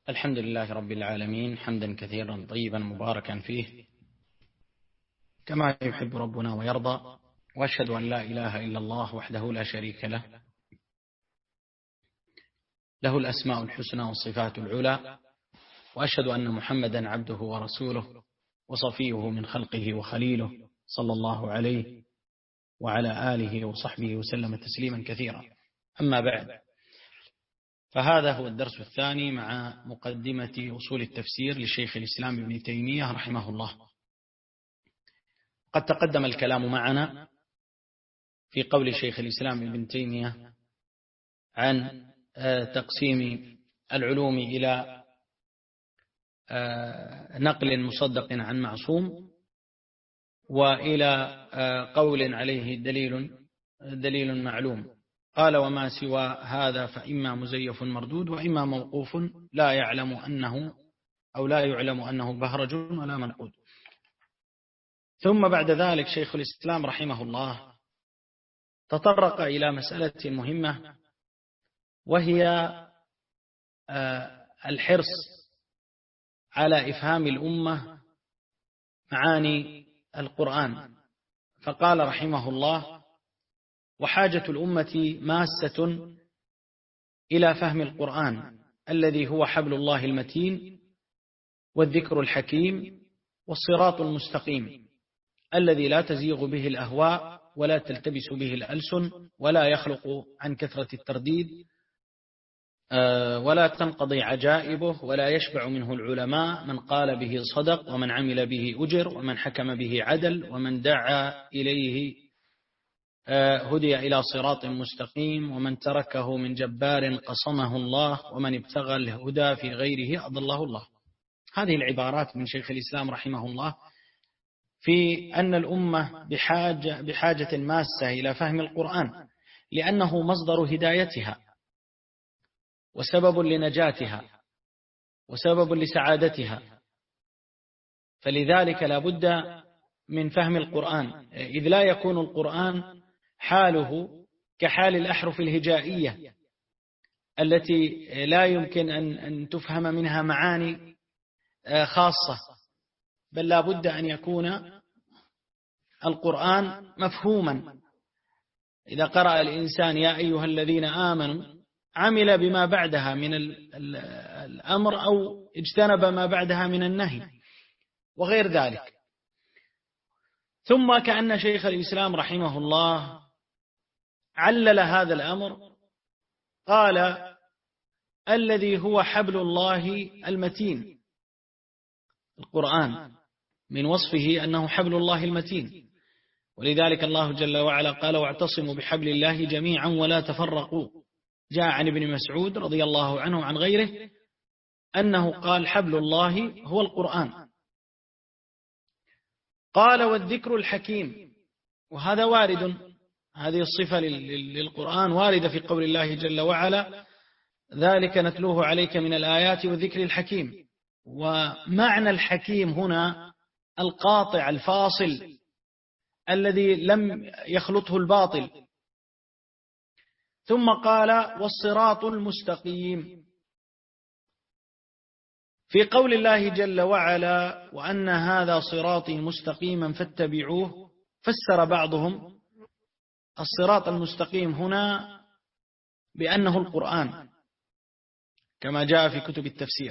الحمد لله رب العالمين، حمدا كثيرا طيبا مباركا فيه كما يحب ربنا ويرضى، وأشهد أن لا إله إلا الله وحده لا شريك له، له الأسماء الحسنى والصفات العلى، وأشهد أن محمدا عبده ورسوله وصفيه من خلقه وخليله، صلى الله عليه وعلى آله وصحبه وسلم تسليما كثيرا. أما بعد، فهذا هو الدرس الثاني مع مقدمة أصول التفسير لشيخ الإسلام ابن تيمية رحمه الله. قد تقدم الكلام معنا في قول شيخ الإسلام ابن تيمية عن تقسيم العلوم إلى نقل مصدق عن معصوم، وإلى قول عليه دليل معلوم. قال: وما سوى هذا فإما مزيف مردود، وإما موقوف لا يعلم أنه بهرج ولا منقود. ثم بعد ذلك شيخ الإسلام رحمه الله تطرق إلى مسألة مهمة، وهي الحرص على إفهام الأمة معاني القرآن. فقال رحمه الله: وحاجة الأمة ماسة إلى فهم القرآن الذي هو حبل الله المتين، والذكر الحكيم، والصراط المستقيم الذي لا تزيغ به الأهواء ولا تلتبس به الألسن، ولا يخلق عن كثرة الترديد، ولا تنقضي عجائبه، ولا يشبع منه العلماء. من قال به صدق، ومن عمل به أجر، ومن حكم به عدل، ومن دعا إليه هدي إلى صراط مستقيم، ومن تركه من جبار قصمه الله، ومن ابتغى الهدى في غيره أضله الله. هذه العبارات من شيخ الإسلام رحمه الله في أن الأمة بحاجة ماسة إلى فهم القرآن، لأنه مصدر هدايتها وسبب لنجاتها وسبب لسعادتها. فلذلك لا بد من فهم القرآن، إذ لا يكون القرآن حاله كحال الأحرف الهجائية التي لا يمكن أن تفهم منها معاني خاصة، بل لا بد أن يكون القرآن مفهوما. إذا قرأ الإنسان يا أيها الذين آمنوا عمل بما بعدها من الأمر، أو اجتنب ما بعدها من النهي وغير ذلك. ثم كأن شيخ الإسلام رحمه الله علل هذا الأمر، قال: الذي هو حبل الله المتين. القرآن من وصفه أنه حبل الله المتين، ولذلك الله جل وعلا قال: واعتصموا بحبل الله جميعا ولا تفرقوا. جاء عن ابن مسعود رضي الله عنه عن غيره أنه قال: حبل الله هو القرآن. قال: والذكر الحكيم. وهذا وارد، هذه الصفة للقرآن واردة في قول الله جل وعلا: ذلك نتلوه عليك من الآيات والذكر الحكيم. ومعنى الحكيم هنا القاطع الفاصل الذي لم يخلطه الباطل. ثم قال: والصراط المستقيم. في قول الله جل وعلا: وأن هذا صراطي مستقيما فاتبعوه، فسر بعضهم الصراط المستقيم هنا بأنه القرآن كما جاء في كتب التفسير.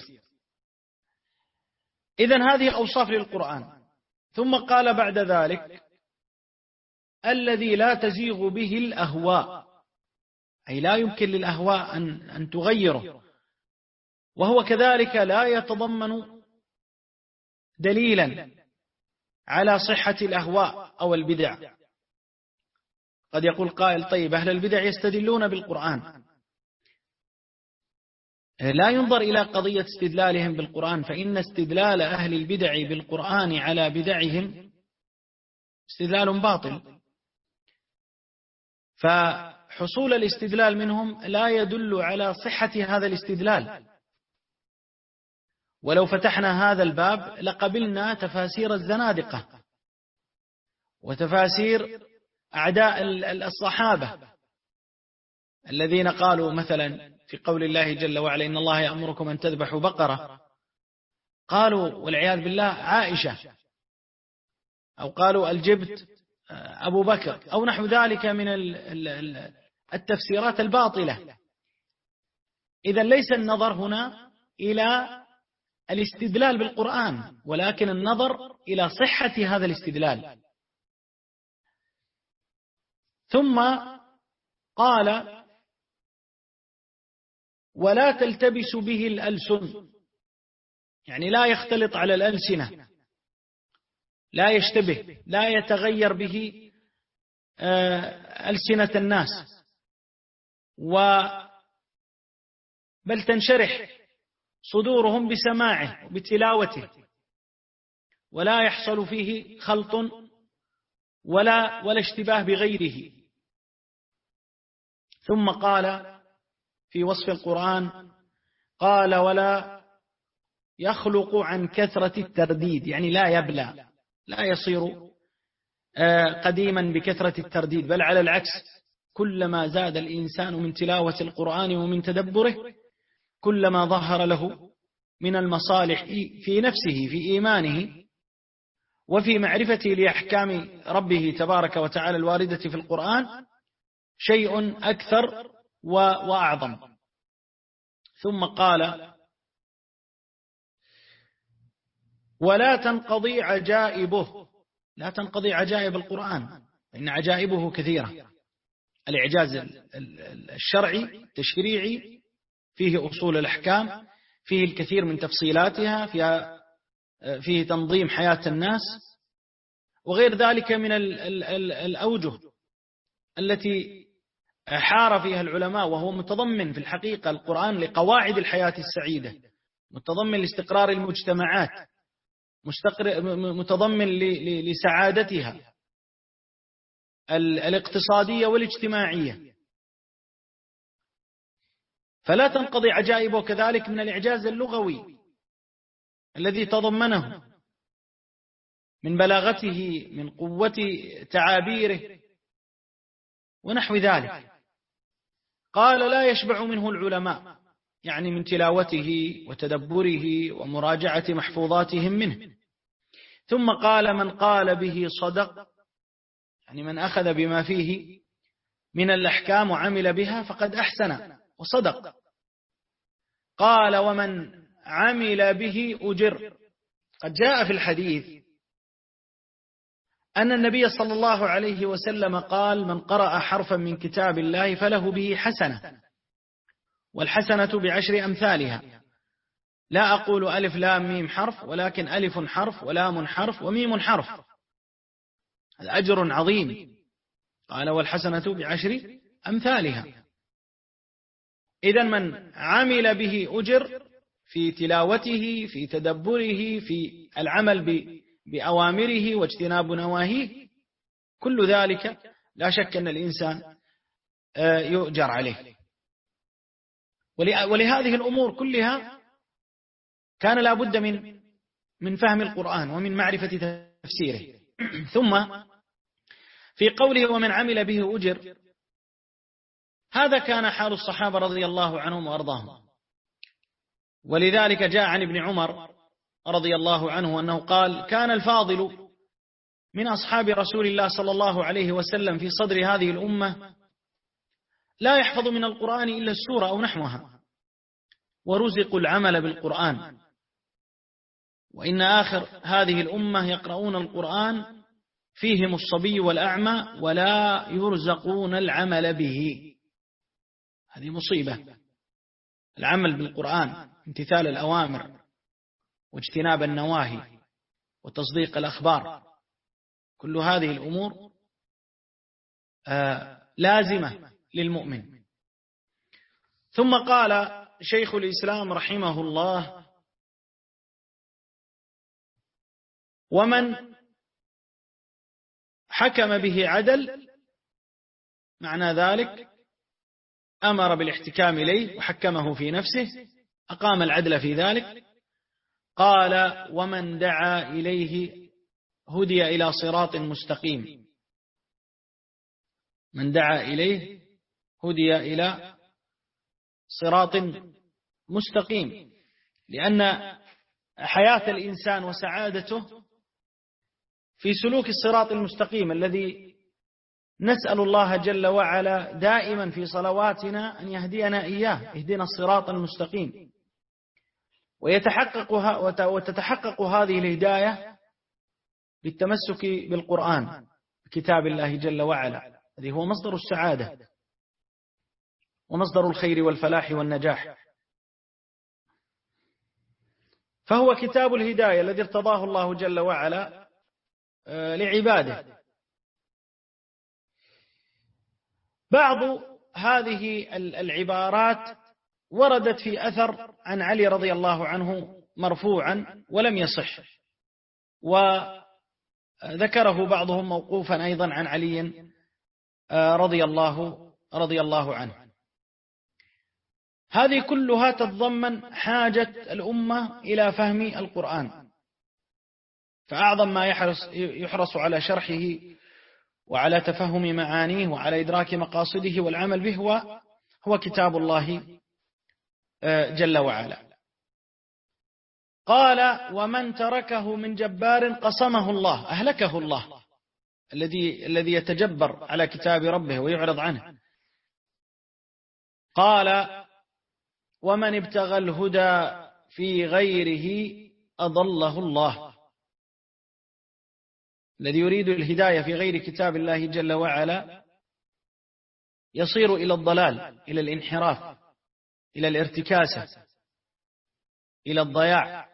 إذن هذه أوصاف للقرآن. ثم قال بعد ذلك: الذي لا تزيغ به الأهواء، أي لا يمكن للأهواء أن تغيره، وهو كذلك لا يتضمن دليلا على صحة الأهواء أو البدع. قد يقول قائل: طيب أهل البدع يستدلون بالقرآن. لا ينظر إلى قضية استدلالهم بالقرآن، فإن استدلال أهل البدع بالقرآن على بدعهم استدلال باطل، فحصول الاستدلال منهم لا يدل على صحة هذا الاستدلال. ولو فتحنا هذا الباب لقبلنا تفاسير الزنادقة وتفاسير أعداء الصحابة الذين قالوا مثلا في قول الله جل وعلا إن الله يأمركم أن تذبحوا بقرة، قالوا والعياذ بالله عائشة، أو قالوا الجبت أبو بكر، أو نحو ذلك من التفسيرات الباطلة. إذا ليس النظر هنا إلى الاستدلال بالقرآن، ولكن النظر إلى صحة هذا الاستدلال. ثم قال ولا تلتبس به الألسن، يعني لا يختلط على الألسنة، لا يشتبه، لا يتغير به ألسنة الناس، بل تنشرح صدورهم بسماعه وبتلاوته، ولا يحصل فيه خلط ولا اشتباه بغيره. ثم قال في وصف القرآن قال ولا يخلق عن كثرة الترديد، يعني لا يبلى، لا يصير قديما بكثرة الترديد، بل على العكس، كلما زاد الإنسان من تلاوة القرآن ومن تدبره كلما ظهر له من المصالح في نفسه، في إيمانه، وفي معرفته لأحكام ربه تبارك وتعالى الواردة في القرآن شيء أكثر وأعظم. ثم قال ولا تنقضي عجائبه، لا تنقضي عجائب القرآن، إن عجائبه كثيرة. الإعجاز الشرعي التشريعي فيه أصول الأحكام، فيه الكثير من تفصيلاتها، فيه تنظيم حياة الناس، وغير ذلك من الأوجه التي حار فيها العلماء، وهو متضمن في الحقيقة القرآن لقواعد الحياة السعيدة، متضمن لاستقرار المجتمعات، متضمن لسعادتها الاقتصادية والاجتماعية. فلا تنقضي عجائبه، كذلك من الإعجاز اللغوي الذي تضمنه من بلاغته، من قوة تعابيره ونحو ذلك. قال لا يشبع منه العلماء، يعني من تلاوته وتدبره ومراجعة محفوظاتهم منه. ثم قال من قال به صدق، يعني من أخذ بما فيه من الأحكام وعمل بها فقد أحسن وصدق. قال ومن عمل به أجر. قد جاء في الحديث أن النبي صلى الله عليه وسلم قال من قرأ حرفا من كتاب الله فله به حسنة، والحسنة بعشر أمثالها. لا أقول ألف لام ميم حرف، ولكن ألف حرف ولام حرف وميم حرف، الأجر عظيم. قال والحسنة بعشر أمثالها. إذن من عمل به أجر في تلاوته، في تدبره، في العمل بأوامره واجتناب نواهيه، كل ذلك لا شك أن الإنسان يؤجر عليه. ولهذه الأمور كلها كان لا بد من فهم القرآن ومن معرفة تفسيره. ثم في قوله ومن عمل به أجر، هذا كان حال الصحابة رضي الله عنهم وأرضاهم. ولذلك جاء عن ابن عمر رضي الله عنه أنه قال كان الفاضل من أصحاب رسول الله صلى الله عليه وسلم في صدر هذه الأمة لا يحفظ من القرآن إلا السورة أو نحوها، ورزقوا العمل بالقرآن. وإن آخر هذه الأمة يقرؤون القرآن فيهم الصبي والأعمى ولا يرزقون العمل به. هذه مصيبة. العمل بالقرآن، امتثال الأوامر واجتناب النواهي وتصديق الأخبار، كل هذه الأمور لازمة للمؤمن. ثم قال شيخ الإسلام رحمه الله ومن حكم به عدل، معنى ذلك أمر بالاحتكام إليه وحكمه في نفسه، أقام العدل في ذلك. قال ومن دعا إليه هدي إلى صراط مستقيم. من دعا إليه هدي إلى صراط مستقيم، لأن حياة الإنسان وسعادته في سلوك الصراط المستقيم الذي نسأل الله جل وعلا دائما في صلواتنا أن يهدينا إياه، اهدنا الصراط المستقيم. وتتحقق هذه الهداية بالتمسك بالقرآن، كتاب الله جل وعلا، الذي هو مصدر السعادة ومصدر الخير والفلاح والنجاح. فهو كتاب الهداية الذي ارتضاه الله جل وعلا لعباده. بعض هذه العبارات وردت في أثر عن علي رضي الله عنه مرفوعا ولم يصح، وذكره بعضهم موقوفا أيضا عن علي رضي الله عنه. هذه كلها تتضمن حاجة الأمة إلى فهم القرآن، فأعظم ما يحرص على شرحه وعلى تفهم معانيه وعلى إدراك مقاصده والعمل به هو كتاب الله جل وعلا. قال: ومن تركه من جبار قصمه الله، أهلكه الله، الذي يتجبر على كتاب ربه ويعرض عنه. قال: ومن ابتغى الهدى في غيره أضله الله، الذي يريد الهداية في غير كتاب الله جل وعلا يصير إلى الضلال، إلى الانحراف، إلى الارتكاسة، إلى الضياع،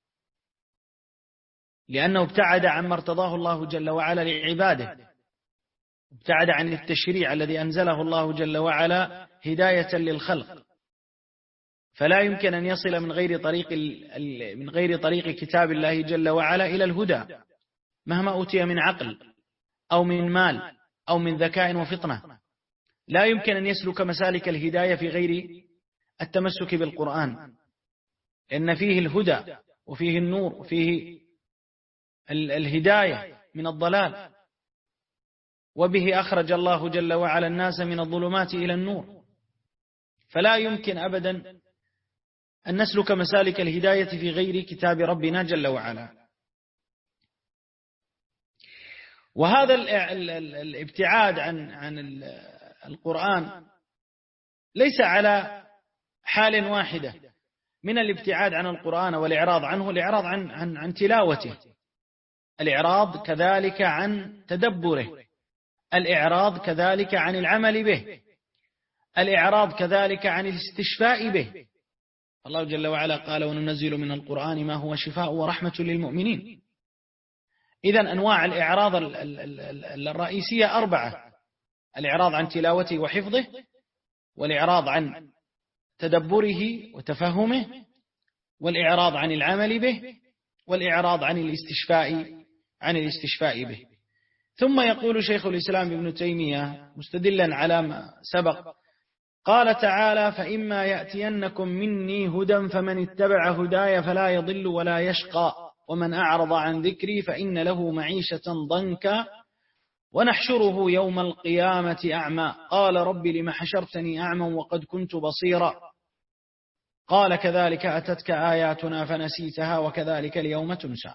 لأنه ابتعد عما ارتضاه الله جل وعلا لعباده، ابتعد عن التشريع الذي أنزله الله جل وعلا هداية للخلق، فلا يمكن أن يصل من غير طريق كتاب الله جل وعلا إلى الهدى، مهما أوتي من عقل أو من مال أو من ذكاء وفطنة. لا يمكن أن يسلك مسالك الهداية في غير التمسك بالقرآن، لأن فيه الهدى وفيه النور وفيه الهداية من الضلال، وبه أخرج الله جل وعلا الناس من الظلمات إلى النور. فلا يمكن أبدا أن نسلك مسالك الهداية في غير كتاب ربنا جل وعلا. وهذا الابتعاد عن القرآن ليس على حال واحدة من الابتعاد عن القرآن والإعراض عنه، الإعراض عن تلاوته، الإعراض كذلك عن تدبره، الإعراض كذلك عن العمل به، الإعراض كذلك عن الاستشفاء به. الله جل وعلا قال: وننزل من القرآن ما هو شفاء ورحمة للمؤمنين. إذن أنواع الإعراض الرئيسية 4: الإعراض عن تلاوته وحفظه، والإعراض عن تدبره وتفهمه، والإعراض عن العمل به، والإعراض عن الاستشفاء به. ثم يقول شيخ الإسلام ابن تيمية مستدلا على ما سبق، قال تعالى: فإما يأتينكم مني هدى فمن اتبع هداي فلا يضل ولا يشقى ومن أعرض عن ذكري فإن له معيشة ضنكا ونحشره يوم القيامة أعمى قال رب لم حشرتني أعمى وقد كنت بصيرا قال كذلك أتتك آياتنا فنسيتها وكذلك اليوم تنسى.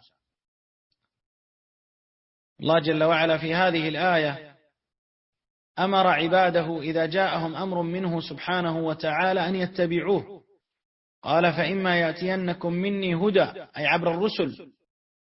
الله جل وعلا في هذه الآية أمر عباده إذا جاءهم أمر منه سبحانه وتعالى أن يتبعوه. قال: فإما يأتينكم مني هدى، أي عبر الرسل.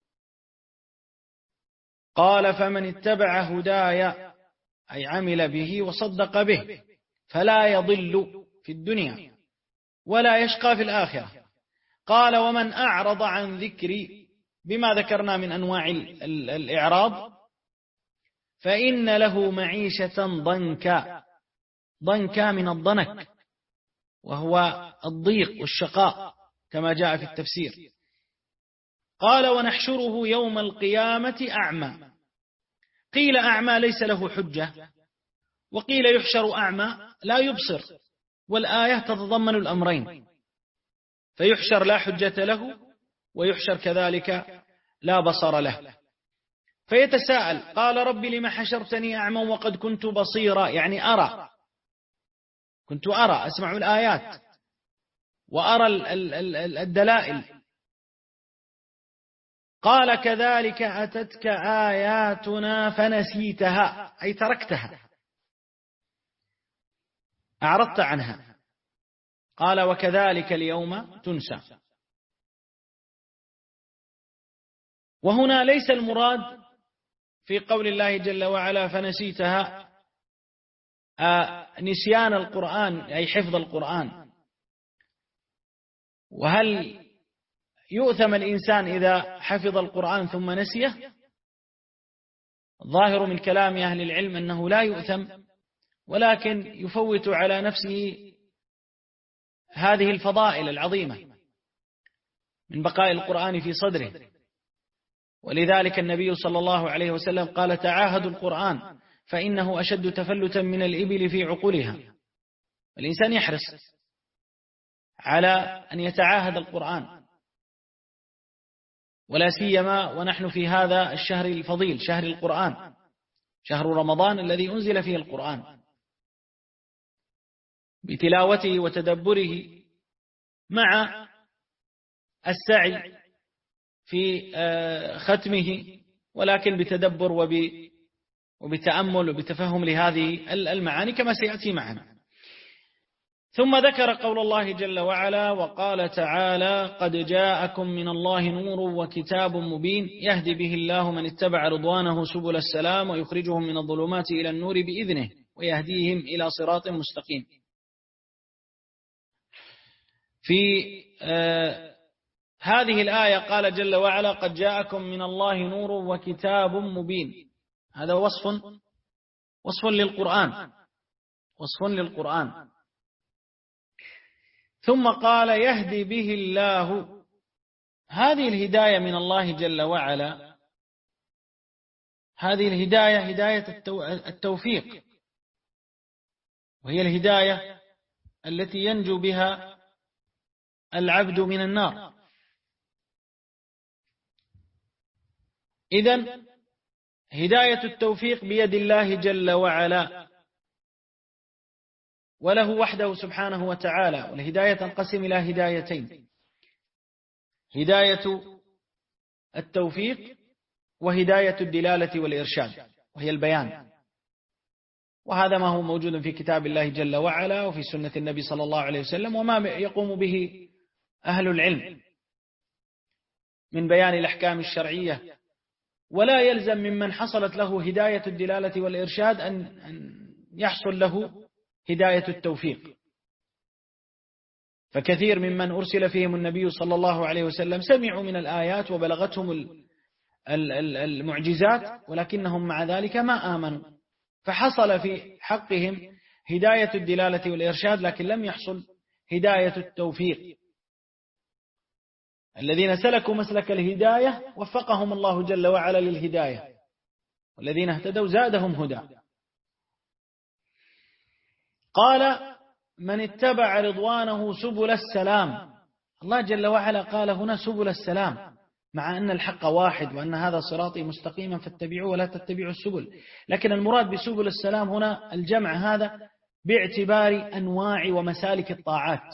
قال: فمن اتبع هداي، أي عمل به وصدق به، فلا يضل في الدنيا ولا يشقى في الآخرة. قال: ومن أعرض عن ذكري، بما ذكرنا من أنواع الإعراض، فإن له معيشة ضنكا من الضنك، وهو الضيق والشقاء كما جاء في التفسير. قال: ونحشره يوم القيامة أعمى. قيل أعمى ليس له حجة، وقيل يحشر أعمى لا يبصر، والآية تتضمن الأمرين، فيحشر لا حجة له، ويحشر كذلك لا بصر له. فيتساءل: قال رب لم حشرتني أعمى وقد كنت بصيرا، يعني أرى. كنت أرى أسمع الآيات وأرى الدلائل. قال كذلك أتتك آياتنا فنسيتها، أي تركتها، أعرضت عنها. قال وكذلك اليوم تنسى. وهنا ليس المراد في قول الله جل وعلا فنسيتها نسيان القرآن أي حفظ القرآن. وهل يؤثم الإنسان إذا حفظ القرآن ثم نسيه؟ الظاهر من كلام أهل العلم أنه لا يؤثم، ولكن يفوت على نفسه هذه الفضائل العظيمة من بقاء القرآن في صدره. ولذلك النبي صلى الله عليه وسلم قال تعاهدوا القرآن فإنه أشد تفلتا من الإبل في عقولها. الإنسان يحرص على أن يتعاهد القرآن، ولا سيما ونحن في هذا الشهر الفضيل، شهر القرآن، شهر رمضان الذي أنزل فيه القرآن، بتلاوته وتدبره مع السعي في ختمه، ولكن بتدبر وبتأمل وبتفهم لهذه المعاني كما سيأتي معنا. ثم ذكر قول الله جل وعلا وقال تعالى قد جاءكم من الله نور وكتاب مبين يهدي به الله من اتبع رضوانه سبل السلام ويخرجهم من الظلمات إلى النور بإذنه ويهديهم إلى صراط مستقيم. في هذه الآية قال جل وعلا قد جاءكم من الله نور وكتاب مبين. هذا وصف للقرآن، وصف للقرآن. ثم قال يهدي به الله. هذه الهداية من الله جل وعلا، هذه الهداية هداية التوفيق، وهي الهداية التي ينجو بها العبد من النار. إذن هداية التوفيق بيد الله جل وعلا، وله وحده سبحانه وتعالى. والهداية تنقسم إلى هدايتين: هداية التوفيق وهداية الدلالة والإرشاد، وهي البيان. وهذا ما هو موجود في كتاب الله جل وعلا وفي سنة النبي صلى الله عليه وسلم، وما يقوم به أهل العلم من بيان الأحكام الشرعية. ولا يلزم ممن حصلت له هداية الدلالة والإرشاد أن يحصل له هداية التوفيق. فكثير ممن أرسل فيهم النبي صلى الله عليه وسلم سمعوا من الآيات وبلغتهم المعجزات، ولكنهم مع ذلك ما آمنوا، فحصل في حقهم هداية الدلالة والإرشاد، لكن لم يحصل هداية التوفيق. الذين سلكوا مسلك الهداية وفقهم الله جل وعلا للهداية، والذين اهتدوا زادهم هدى. قال من اتبع رضوانه سبل السلام. الله جل وعلا قال هنا سبل السلام، مع أن الحق واحد وأن هذا صراطي مستقيما فاتبعوه ولا تتبعوا السبل، لكن المراد بسبل السلام هنا الجمع هذا باعتبار أنواع ومسالك الطاعات.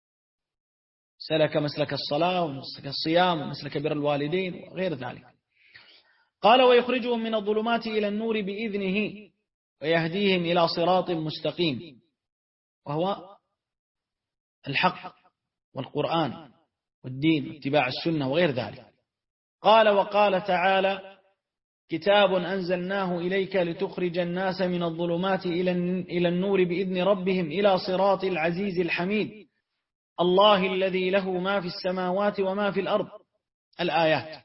سلك مسلك الصلاة ومسلك الصيام ومسلك بر الوالدين وغير ذلك. قال ويخرجهم من الظلمات إلى النور بإذنه ويهديهم إلى صراط مستقيم، وهو الحق والقرآن والدين واتباع السنة وغير ذلك. قال وقال تعالى كتاب أنزلناه إليك لتخرج الناس من الظلمات إلى النور بإذن ربهم إلى صراط العزيز الحميد الله الذي له ما في السماوات وما في الأرض. الآيات.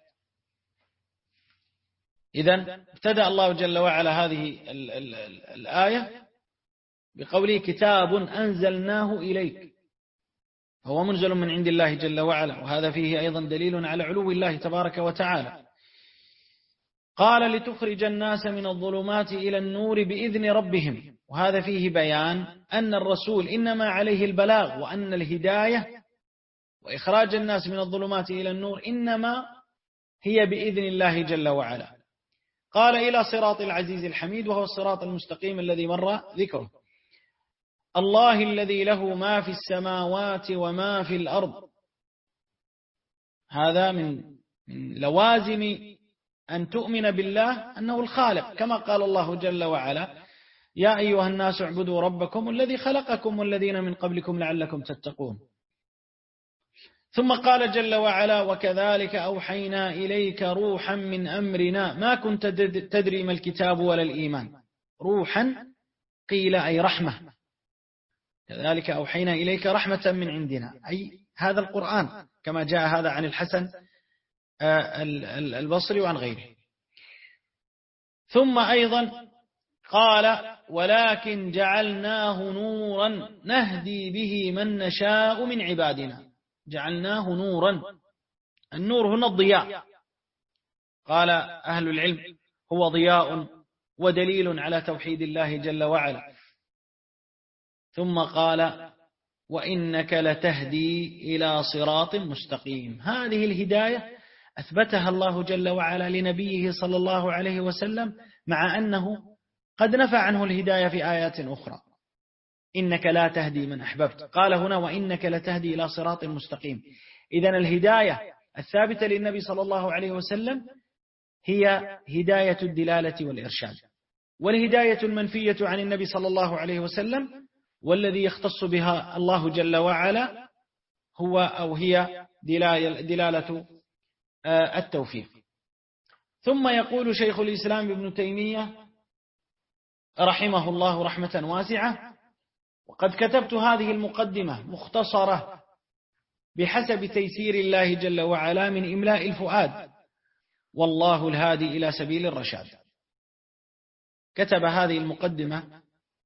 إذن ابتدأ الله جل وعلا هذه الآية بقوله كتاب أنزلناه إليك، هو منزل من عند الله جل وعلا، وهذا فيه أيضا دليل على علو الله تبارك وتعالى. قال لتخرج الناس من الظلمات إلى النور بإذن ربهم، وهذا فيه بيان أن الرسول إنما عليه البلاغ، وأن الهداية وإخراج الناس من الظلمات إلى النور إنما هي بإذن الله جل وعلا. قال إلى صراط العزيز الحميد، وهو الصراط المستقيم الذي مر ذكره. الله الذي له ما في السماوات وما في الأرض. هذا من لوازم أن تؤمن بالله أنه الخالق، كما قال الله جل وعلا: يا أيها الناس اعبدوا ربكم الذي خلقكم والذين من قبلكم لعلكم تتقون. ثم قال جل وعلا: وكذلك أوحينا إليك روحا من أمرنا ما كنت تدري ما الكتاب ولا الإيمان. روحا قيل أي رحمة، كذلك أوحينا إليك رحمة من عندنا، أي هذا القرآن، كما جاء هذا عن الحسن البصري وعن غيره. ثم أيضا قال: ولكن جعلناه نورا نهدي به من نشاء من عبادنا. جعلناه نورا، النور هنا الضياء، قال أهل العلم هو ضياء ودليل على توحيد الله جل وعلا. ثم قال: وإنك لتهدي إلى صراط مستقيم. هذه الهداية أثبتها الله جل وعلا لنبيه صلى الله عليه وسلم، مع أنه قد نفى عنه الهداية في آيات أخرى. إنك لا تهدي من أحببت، قال هنا: وإنك لتهدي إلى صراط مستقيم. إذن الهداية الثابتة للنبي صلى الله عليه وسلم هي هداية الدلالة والإرشاد، والهداية المنفية عن النبي صلى الله عليه وسلم والذي يختص بها الله جل وعلا هي دلالة التوفيق. ثم يقول شيخ الإسلام ابن تيمية رحمه الله رحمة واسعة: وقد كتبت هذه المقدمة مختصرة بحسب تيسير الله جل وعلا من إملاء الفؤاد، والله الهادي إلى سبيل الرشاد. كتب هذه المقدمة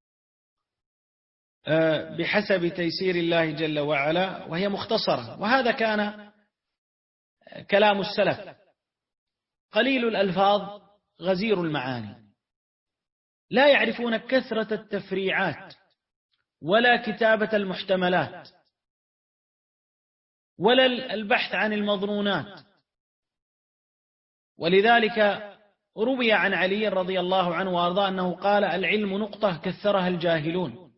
بحسب تيسير الله جل وعلا وهي مختصرة، وهذا كان كلام السلف: قليل الألفاظ غزير المعاني، لا يعرفون كثرة التفريعات ولا كتابة المحتملات ولا البحث عن المظنونات. ولذلك روي عن علي رضي الله عنه وأرضاه أنه قال: العلم نقطة كثرها الجاهلون.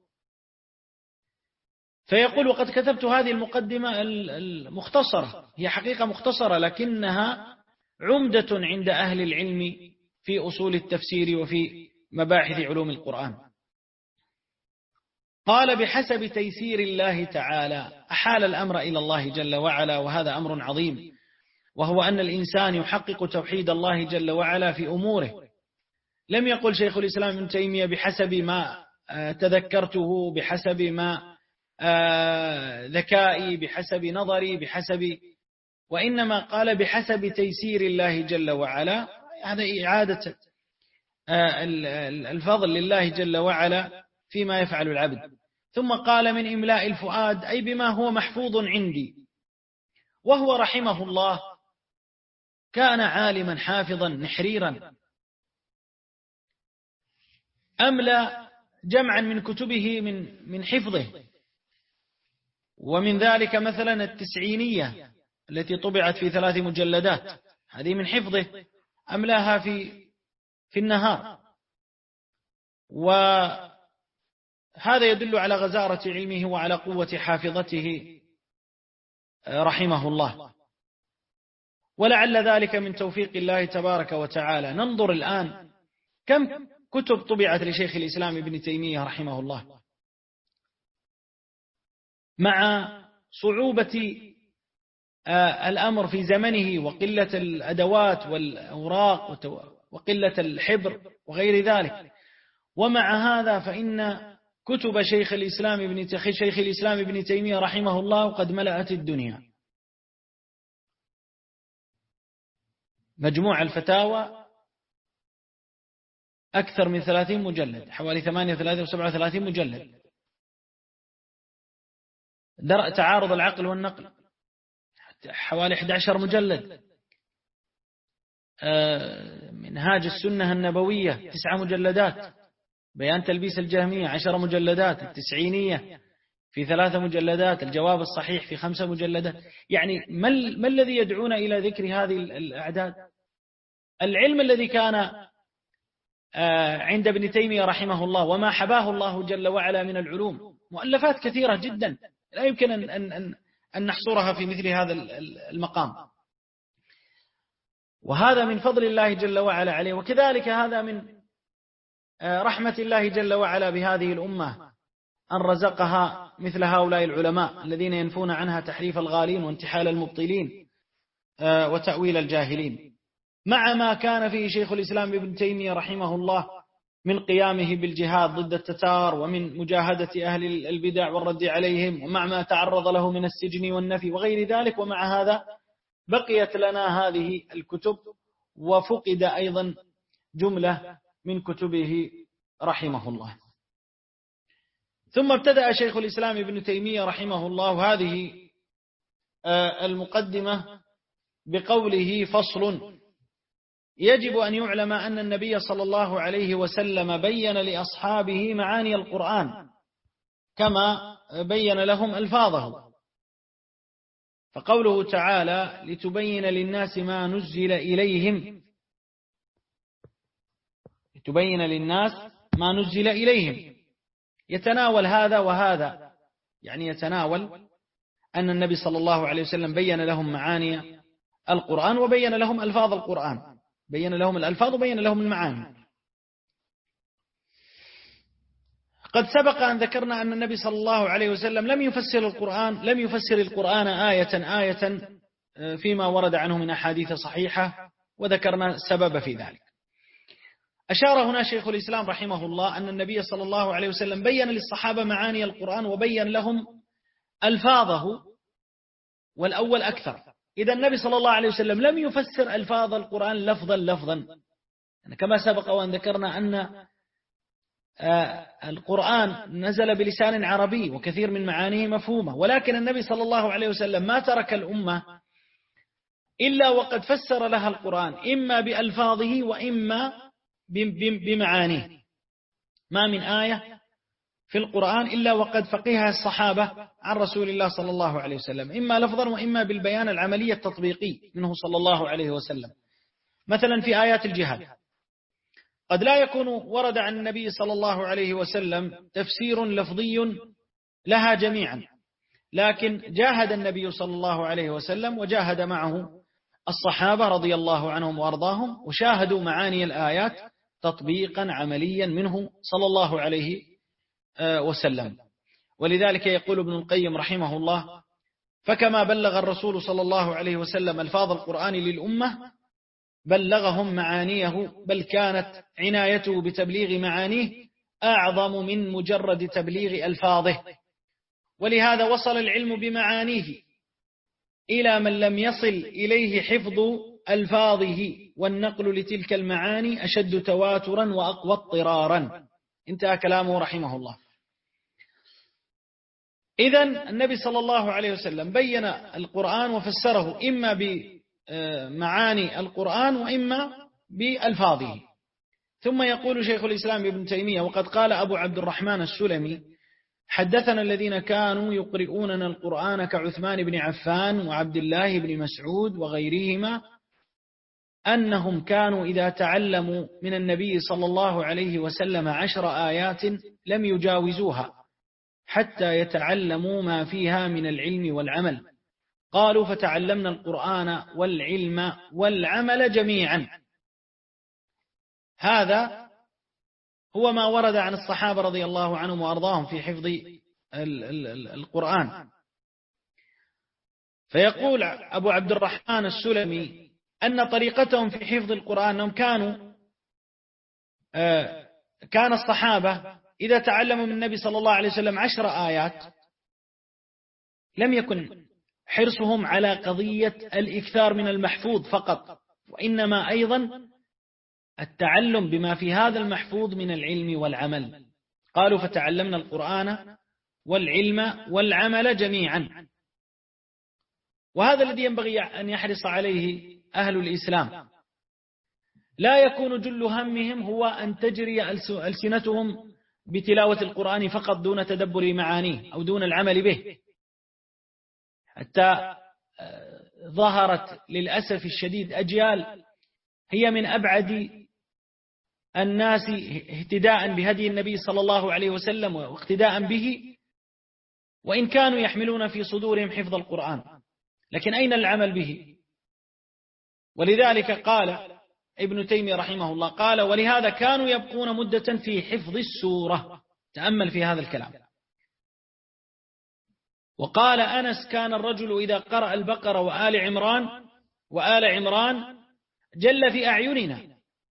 فيقول: وقد كتبت هذه المقدمة المختصرة، هي حقيقة مختصرة لكنها عمدة عند أهل العلم في أصول التفسير وفي مباحث علوم القرآن. قال: بحسب تيسير الله تعالى، أحال الأمر إلى الله جل وعلا، وهذا أمر عظيم، وهو أن الإنسان يحقق توحيد الله جل وعلا في أموره. لم يقل شيخ الإسلام ابن تيمية بحسب ما تذكرته، بحسب ما ذكائي، بحسب نظري، وإنما قال بحسب تيسير الله جل وعلا. هذا إعادة الفضل لله جل وعلا فيما يفعل العبد. ثم قال: من إملاء الفؤاد، أي بما هو محفوظ عندي. وهو رحمه الله كان عالما حافظا نحريرا، أملى جمعا من كتبه من حفظه، ومن ذلك مثلا التسعينية التي طبعت في 3 مجلدات، هذه من حفظه، أملاها في النهار. وهذا يدل على غزارة علمه وعلى قوة حافظته رحمه الله، ولعل ذلك من توفيق الله تبارك وتعالى. ننظر الآن كم كتب طبعت لشيخ الإسلام ابن تيمية رحمه الله، مع صعوبة الأمر في زمنه وقلة الأدوات والأوراق وقلة الحبر وغير ذلك. ومع هذا فإن كتب شيخ الإسلام ابن تيمية رحمه الله قد ملأت الدنيا. مجموع الفتاوى أكثر من 30 مجلد، حوالي 38 و 37 مجلد. درء تعارض العقل والنقل حوالي 11 مجلد. منهاج السنة النبوية 9 مجلدات. بيان تلبيس الجهمية 10 مجلدات. التسعينية في 3 مجلدات. الجواب الصحيح في 5 مجلدات. يعني ما الذي يدعونا إلى ذكر هذه الأعداد؟ العلم الذي كان عند ابن تيمية رحمه الله وما حباه الله جل وعلا من العلوم، مؤلفات كثيرة جدا لا يمكن أن نحصرها في مثل هذا المقام، وهذا من فضل الله جل وعلا عليه. وكذلك هذا من رحمة الله جل وعلا بهذه الأمة أن رزقها مثل هؤلاء العلماء الذين ينفون عنها تحريف الغالين وانتحال المبطلين وتأويل الجاهلين، مع ما كان فيه شيخ الإسلام ابن تيمية رحمه الله من قيامه بالجهاد ضد التتار ومن مجاهدة أهل البدع والرد عليهم، ومع ما تعرض له من السجن والنفي وغير ذلك. ومع هذا بقيت لنا هذه الكتب، وفقد أيضا جملة من كتبه رحمه الله. ثم ابتدأ شيخ الإسلام ابن تيمية رحمه الله هذه المقدمة بقوله: فصل: يجب أن يعلم أن النبي صلى الله عليه وسلم بين لأصحابه معاني القرآن كما بين لهم ألفاظه، فقوله تعالى: لتبين للناس ما نزل إليهم، لتبين للناس ما نزل إليهم، يتناول هذا وهذا، يعني يتناول أن النبي صلى الله عليه وسلم بين لهم معاني القرآن وبين لهم ألفاظ القرآن، بين لهم الألفاظ وبين لهم المعاني. قد سبق أن ذكرنا أن النبي صلى الله عليه وسلم لم يفسر القرآن آية فيما ورد عنه من أحاديث صحيحة، وذكرنا السبب في ذلك. أشار هنا شيخ الإسلام رحمه الله أن النبي صلى الله عليه وسلم بين للصحابة معاني القرآن وبين لهم ألفاظه، والأول أكثر. إذا النبي صلى الله عليه وسلم لم يفسر ألفاظ القرآن لفظا، كما سبق وأن ذكرنا أن القرآن نزل بلسان عربي وكثير من معانيه مفهومة، ولكن النبي صلى الله عليه وسلم ما ترك الأمة إلا وقد فسر لها القرآن إما بألفاظه وإما بمعانيه. ما من آية في القرآن إلا وقد فقهها الصحابة عن رسول الله صلى الله عليه وسلم، إما لفظا وإما بالبيان العملي التطبيقي منه صلى الله عليه وسلم. مثلا في آيات الجهاد قد لا يكون ورد عن النبي صلى الله عليه وسلم تفسير لفظي لها جميعا، لكن جاهد النبي صلى الله عليه وسلم وجاهد معه الصحابة رضي الله عنهم وأرضاهم، وشاهدوا معاني الآيات تطبيقا عمليا منه صلى الله عليه وسلم. ولذلك يقول ابن القيم رحمه الله: فكما بلغ الرسول صلى الله عليه وسلم ألفاظ القرآن للأمة بلغهم معانيه، بل كانت عنايته بتبليغ معانيه أعظم من مجرد تبليغ ألفاظه، ولهذا وصل العلم بمعانيه إلى من لم يصل إليه حفظ ألفاظه، والنقل لتلك المعاني أشد تواترا وأقوى اضطرارا. انتهى كلامه رحمه الله. إذن النبي صلى الله عليه وسلم بين القرآن وفسره إما بمعاني القرآن وإما بألفاظه. ثم يقول شيخ الإسلام ابن تيمية: وقد قال أبو عبد الرحمن السلمي: حدثنا الذين كانوا يقرؤوننا القرآن كعثمان بن عفان وعبد الله بن مسعود وغيرهما أنهم كانوا إذا تعلموا من النبي صلى الله عليه وسلم 10 آيات لم يجاوزوها حتى يتعلموا ما فيها من العلم والعمل. قالوا: فتعلمنا القرآن والعلم والعمل جميعا. هذا هو ما ورد عن الصحابة رضي الله عنهم وأرضاهم في حفظ القرآن. فيقول أبو عبد الرحمن السلمي أن طريقتهم في حفظ القرآن أنهم كان الصحابة إذا تعلموا من النبي صلى الله عليه وسلم 10 آيات لم يكن حرصهم على قضية الإكثار من المحفوظ فقط، وإنما أيضا التعلم بما في هذا المحفوظ من العلم والعمل. قالوا: فتعلمنا القرآن والعلم والعمل جميعا. وهذا الذي ينبغي أن يحرص عليه أهل الإسلام. لا يكون جل همهم هو أن تجري ألسنتهم بتلاوة القرآن فقط دون تدبر معانيه أو دون العمل به، حتى ظهرت للأسف الشديد أجيال هي من أبعد الناس اهتداء بهدي النبي صلى الله عليه وسلم واقتداء به وإن كانوا يحملون في صدورهم حفظ القرآن، لكن أين العمل به؟ ولذلك قال ابن تيمية رحمه الله قال: ولهذا كانوا يبقون مدة في حفظ السورة. تأمل في هذا الكلام. وقال أنس: كان الرجل إذا قرأ البقرة وآل عمران جل في أعيننا.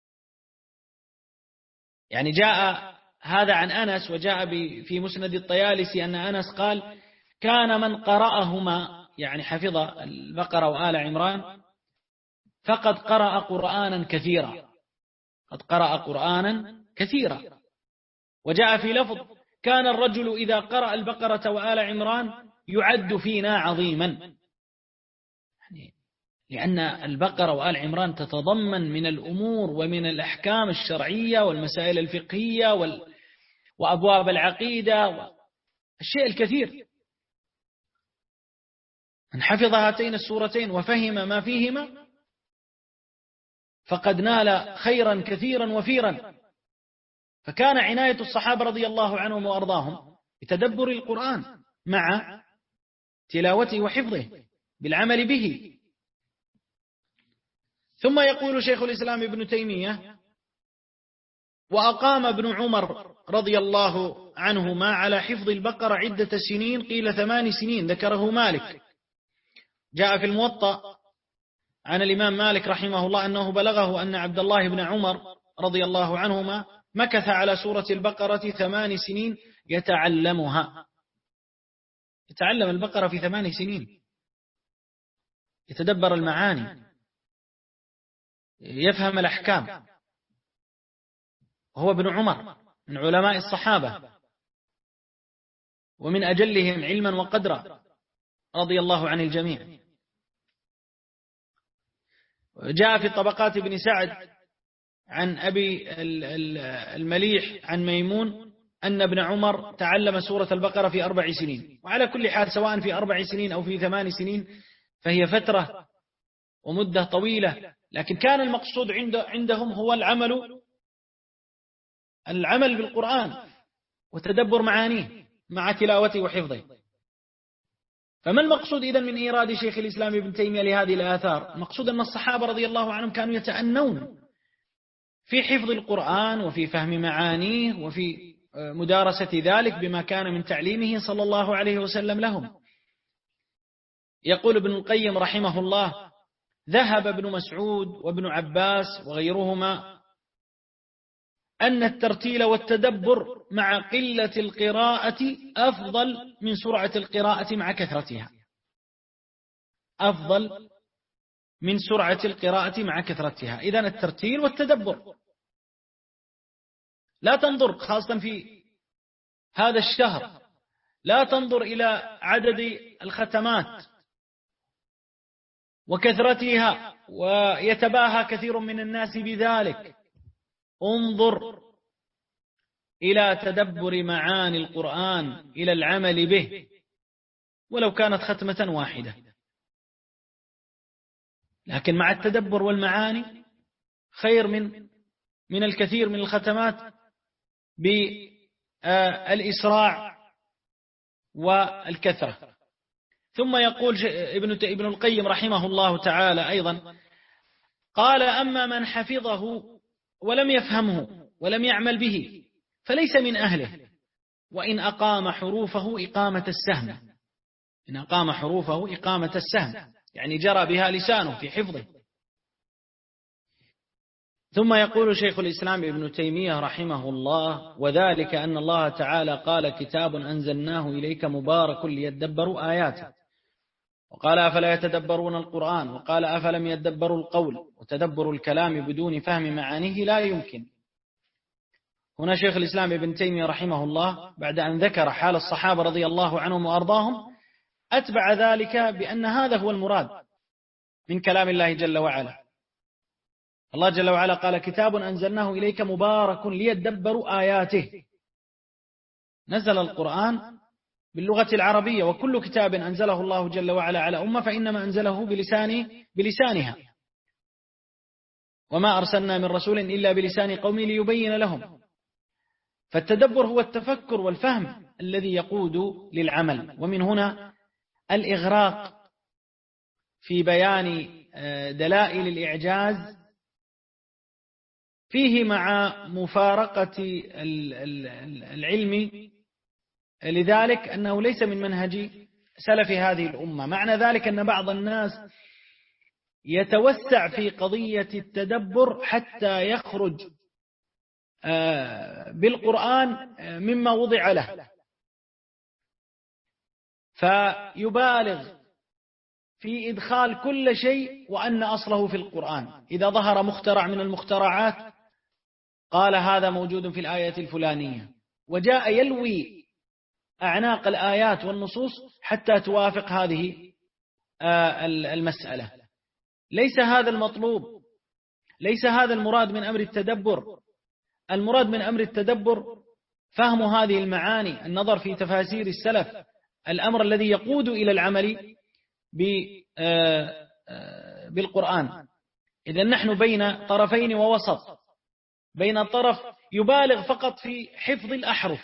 يعني جاء هذا عن أنس، وجاء في مسند الطيالسي أن أنس قال: كان من قرأهما، يعني حفظ البقرة وآل عمران، فقد قرأ قرآنا كثيرا، قد قرأ قرآنا كثيرا. وجاء في لفظ: كان الرجل إذا قرأ البقرة وآل عمران يعد فينا عظيما. يعني لأن البقرة وآل عمران تتضمن من الأمور ومن الأحكام الشرعية والمسائل الفقهية وأبواب العقيدة والشيء الكثير. من حفظ هاتين السورتين وفهم ما فيهما فقد نال خيرا كثيرا وفيرا. فكان عناية الصحابة رضي الله عنهم وأرضاهم بتدبر القرآن مع تلاوته وحفظه بالعمل به. ثم يقول شيخ الإسلام ابن تيمية: وأقام ابن عمر رضي الله عنهما على حفظ البقرة عدة سنين، قيل 8 سنين، ذكره مالك. جاء في الموطأ عن الإمام مالك رحمه الله أنه بلغه أن عبد الله بن عمر رضي الله عنهما مكث على سورة البقرة 8 سنين يتعلمها. يتعلم البقرة في 8 سنين، يتدبر المعاني، يفهم الأحكام، وهو ابن عمر من علماء الصحابة ومن أجلهم علما وقدرا رضي الله عن الجميع. جاء في طبقات ابن سعد عن أبي المليح عن ميمون أن ابن عمر تعلم سورة البقرة في 4 سنين. وعلى كل حال سواء في 4 سنين أو في 8 سنين فهي فترة ومدة طويلة، لكن كان المقصود عندهم هو العمل بالقرآن وتدبر معانيه مع تلاوته وحفظه. فما المقصود إذن من إيراد شيخ الإسلام ابن تيمية لهذه الآثار؟ المقصود أن الصحابة رضي الله عنهم كانوا يتأنون في حفظ القرآن وفي فهم معانيه وفي مدارسة ذلك بما كان من تعليمه صلى الله عليه وسلم لهم. يقول ابن القيم رحمه الله: ذهب ابن مسعود وابن عباس وغيرهما أن الترتيل والتدبر مع قلة القراءة أفضل من سرعة القراءة مع كثرتها. أفضل من سرعة القراءة مع كثرتها. إذن الترتيل والتدبر. لا تنظر خاصة في هذا الشهر، لا تنظر إلى عدد الختمات وكثرتها ويتباهى كثير من الناس بذلك. انظر إلى تدبر معاني القرآن، إلى العمل به ولو كانت ختمة واحدة. لكن مع التدبر والمعاني خير من الكثير من الختمات بالإسراع والكثرة. ثم يقول ابن القيم رحمه الله تعالى أيضا قال: أما من حفظه ولم يفهمه ولم يعمل به فليس من أهله، وإن أقام حروفه إقامة السهم. إن أقام حروفه إقامة السهم يعني جرى بها لسانه في حفظه. ثم يقول شيخ الإسلام ابن تيمية رحمه الله: وذلك أن الله تعالى قال: كتاب أنزلناه إليك مبارك ليدبروا آياته، وقال: أفلا يتدبرون القرآن، وقال: أفلم يدبروا القول. وتدبر الكلام بدون فهم معانيه لا يمكن. هنا شيخ الإسلام ابن تيمية رحمه الله بعد أن ذكر حال الصحابة رضي الله عنهم وأرضاهم أتبع ذلك بأن هذا هو المراد من كلام الله جل وعلا. الله جل وعلا قال: كتاب أنزلناه إليك مبارك ليدبروا آياته. نزل القرآن باللغة العربية، وكل كتاب أنزله الله جل وعلا على أمة فإنما أنزله بلسانها، وما أرسلنا من رسول إلا بلسان قومه ليبين لهم. فالتدبر هو التفكر والفهم الذي يقود للعمل. ومن هنا الإغراق في بيان دلائل الإعجاز فيه مع مفارقة العلم، لذلك أنه ليس من منهج سلف هذه الأمة. معنى ذلك أن بعض الناس يتوسع في قضية التدبر حتى يخرج بالقرآن مما وضع له، فيبالغ في إدخال كل شيء وأن أصله في القرآن. إذا ظهر مخترع من المخترعات قال هذا موجود في الآية الفلانية، وجاء يلوي أعناق الآيات والنصوص حتى توافق هذه المسألة. ليس هذا المطلوب، ليس هذا المراد من أمر التدبر. المراد من أمر التدبر فهم هذه المعاني، النظر في تفاسير السلف، الأمر الذي يقود إلى العمل بالقرآن. إذن نحن بين طرفين ووسط، بين طرف يبالغ فقط في حفظ الأحرف،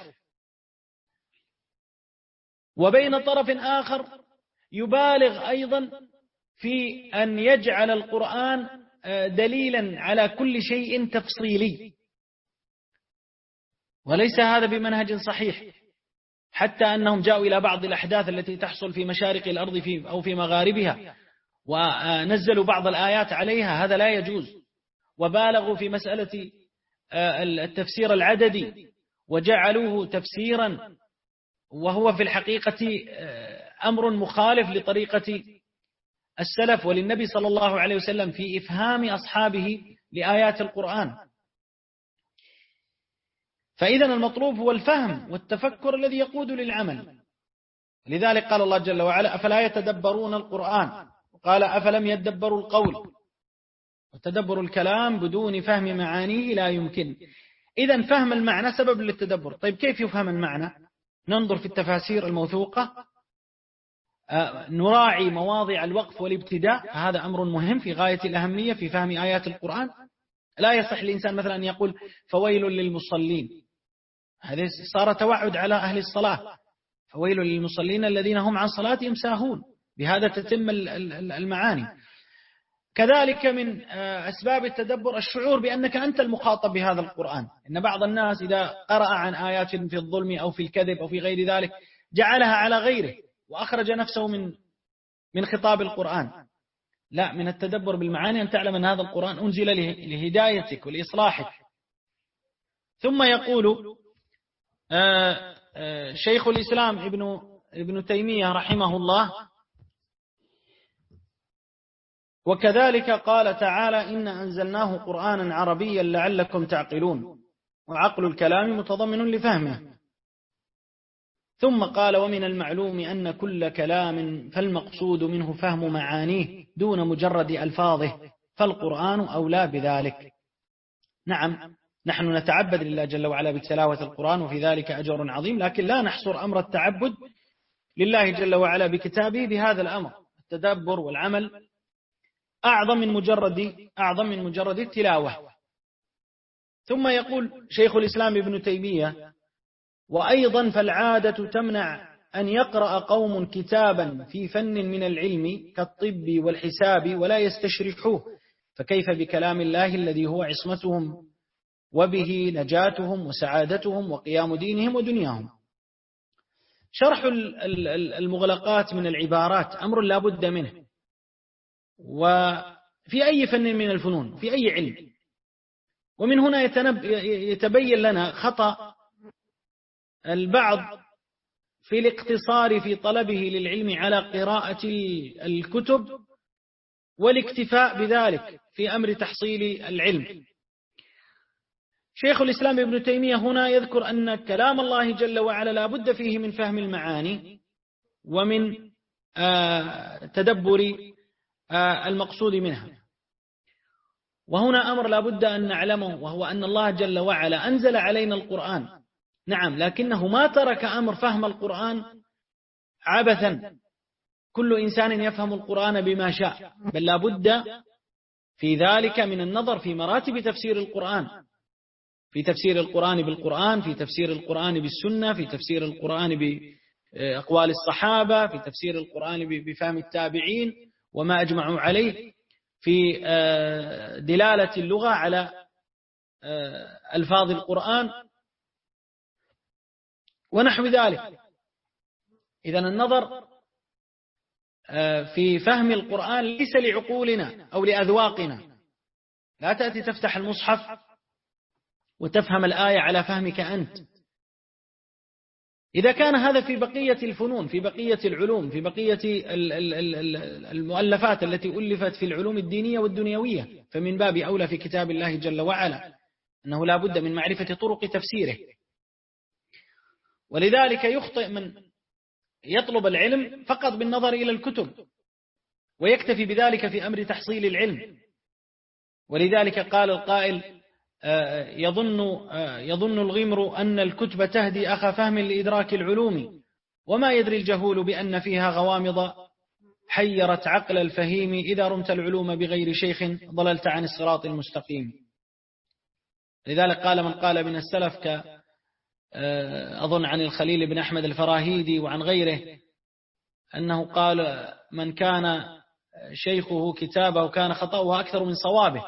وبين طرف آخر يبالغ أيضا في أن يجعل القرآن دليلا على كل شيء تفصيلي، وليس هذا بمنهج صحيح، حتى أنهم جاءوا إلى بعض الأحداث التي تحصل في مشارق الأرض أو في مغاربها ونزلوا بعض الآيات عليها، هذا لا يجوز. وبالغوا في مسألة التفسير العددي وجعلوه تفسيرا وهو في الحقيقة أمر مخالف لطريقة السلف وللنبي صلى الله عليه وسلم في إفهام أصحابه لآيات القرآن. فإذا المطلوب هو الفهم والتفكر الذي يقود للعمل. لذلك قال الله جل وعلا أفلا يتدبرون القرآن، وقال أفلم يدبروا القول. وتدبر الكلام بدون فهم معانيه لا يمكن. إذن فهم المعنى سبب للتدبر. طيب كيف يفهم المعنى؟ ننظر في التفاسير الموثوقة، نراعي مواضع الوقف والابتداء، هذا أمر مهم في غاية الأهمية في فهم آيات القرآن. لا يصح الإنسان مثلا أن يقول فويل للمصلين، هذا صار توعد على أهل الصلاة، فويل للمصلين الذين هم عن صلاتهم ساهون، بهذا تتم المعاني. كذلك من أسباب التدبر الشعور بأنك أنت المخاطب بهذا القرآن. إن بعض الناس إذا قرأ عن آيات في الظلم أو في الكذب أو في غير ذلك جعلها على غيره وأخرج نفسه من خطاب القرآن. لا، من التدبر بالمعاني أن تعلم أن هذا القرآن أنزل لهدايتك ولإصلاحك. ثم يقول شيخ الإسلام ابن تيمية رحمه الله: وكذلك قال تعالى إن أنزلناه قرآنا عربيا لعلكم تعقلون، وعقل الكلام متضمن لفهمه. ثم قال ومن المعلوم أن كل كلام فالمقصود منه فهم معانيه دون مجرد ألفاظه، فالقرآن أولى بذلك. نعم، نحن نتعبد لله جل وعلا بتلاوة القرآن وفي ذلك أجر عظيم، لكن لا نحصر أمر التعبد لله جل وعلا بكتابه بهذا الأمر. التدبر والعمل أعظم من مجرد التلاوة. ثم يقول شيخ الإسلام ابن تيمية: وأيضا فالعادة تمنع أن يقرأ قوم كتابا في فن من العلم كالطب والحساب ولا يستشرحوه، فكيف بكلام الله الذي هو عصمتهم وبه نجاتهم وسعادتهم وقيام دينهم ودنياهم. شرح المغلقات من العبارات أمر لا بد منه، وفي أي فن من الفنون، في أي علم. ومن هنا يتبين لنا خطأ البعض في الاقتصار في طلبه للعلم على قراءة الكتب والاكتفاء بذلك في أمر تحصيل العلم. شيخ الإسلام ابن تيمية هنا يذكر أن كلام الله جل وعلا لا بد فيه من فهم المعاني ومن تدبر المقصود منها. وهنا أمر لا بد أن نعلمه، وهو أن الله جل وعلا أنزل علينا القرآن، نعم، لكنه ما ترك أمر فهم القرآن عبثا، كل إنسان يفهم القرآن بما شاء، بل لا بد في ذلك من النظر في مراتب تفسير القرآن، في تفسير القرآن بالقرآن، في تفسير القرآن بالسنة، في تفسير القرآن بأقوال الصحابة، في تفسير القرآن بفهم التابعين وما أجمعوا عليه، في دلالة اللغة على ألفاظ القرآن ونحو ذلك. إذن النظر في فهم القرآن ليس لعقولنا أو لأذواقنا. لا تأتي تفتح المصحف وتفهم الآية على فهمك أنت. إذا كان هذا في بقية الفنون، في بقية العلوم، في بقية المؤلفات التي ألفت في العلوم الدينية والدنيوية، فمن باب أولى في كتاب الله جل وعلا أنه لا بد من معرفة طرق تفسيره. ولذلك يخطئ من يطلب العلم فقط بالنظر إلى الكتب ويكتفي بذلك في أمر تحصيل العلم. ولذلك قال القائل: يظن الغمر أن الكتب تهدي أخا فهم لإدراك العلوم، وما يدري الجهول بأن فيها غوامض حيرت عقل الفهيم، إذا رمت العلوم بغير شيخ ضللت عن الصراط المستقيم. لذلك قال من قال من السلف أظن عن الخليل بن أحمد الفراهيدي وعن غيره أنه قال: من كان شيخه كتابه كان خطأه أكثر من صوابه.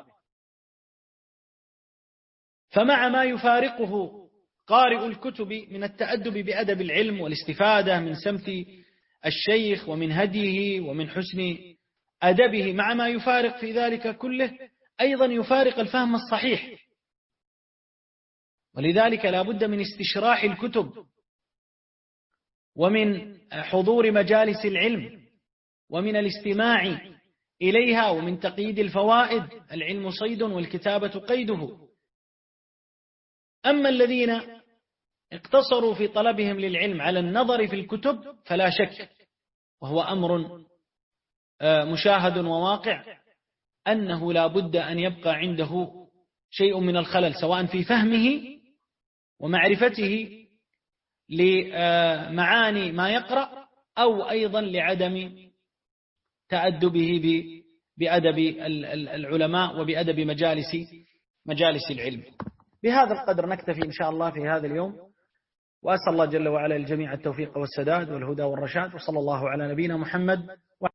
فمع ما يفارقه قارئ الكتب من التأدب بأدب العلم والاستفادة من سمت الشيخ ومن هديه ومن حسن أدبه، مع ما يفارق في ذلك كله أيضا يفارق الفهم الصحيح. ولذلك لا بد من استشراح الكتب ومن حضور مجالس العلم ومن الاستماع إليها ومن تقييد الفوائد. العلم صيد والكتابة قيده. أما الذين اقتصروا في طلبهم للعلم على النظر في الكتب فلا شك، وهو أمر مشاهد وواقع، أنه لا بد أن يبقى عنده شيء من الخلل، سواء في فهمه ومعرفته لمعاني ما يقرأ، أو أيضا لعدم تأدبه بأدب العلماء وبأدب مجالس العلم. بهذا القدر نكتفي إن شاء الله في هذا اليوم، وأسأل الله جل وعلا الجميع التوفيق والسداد والهدى والرشاد، وصلى الله على نبينا محمد.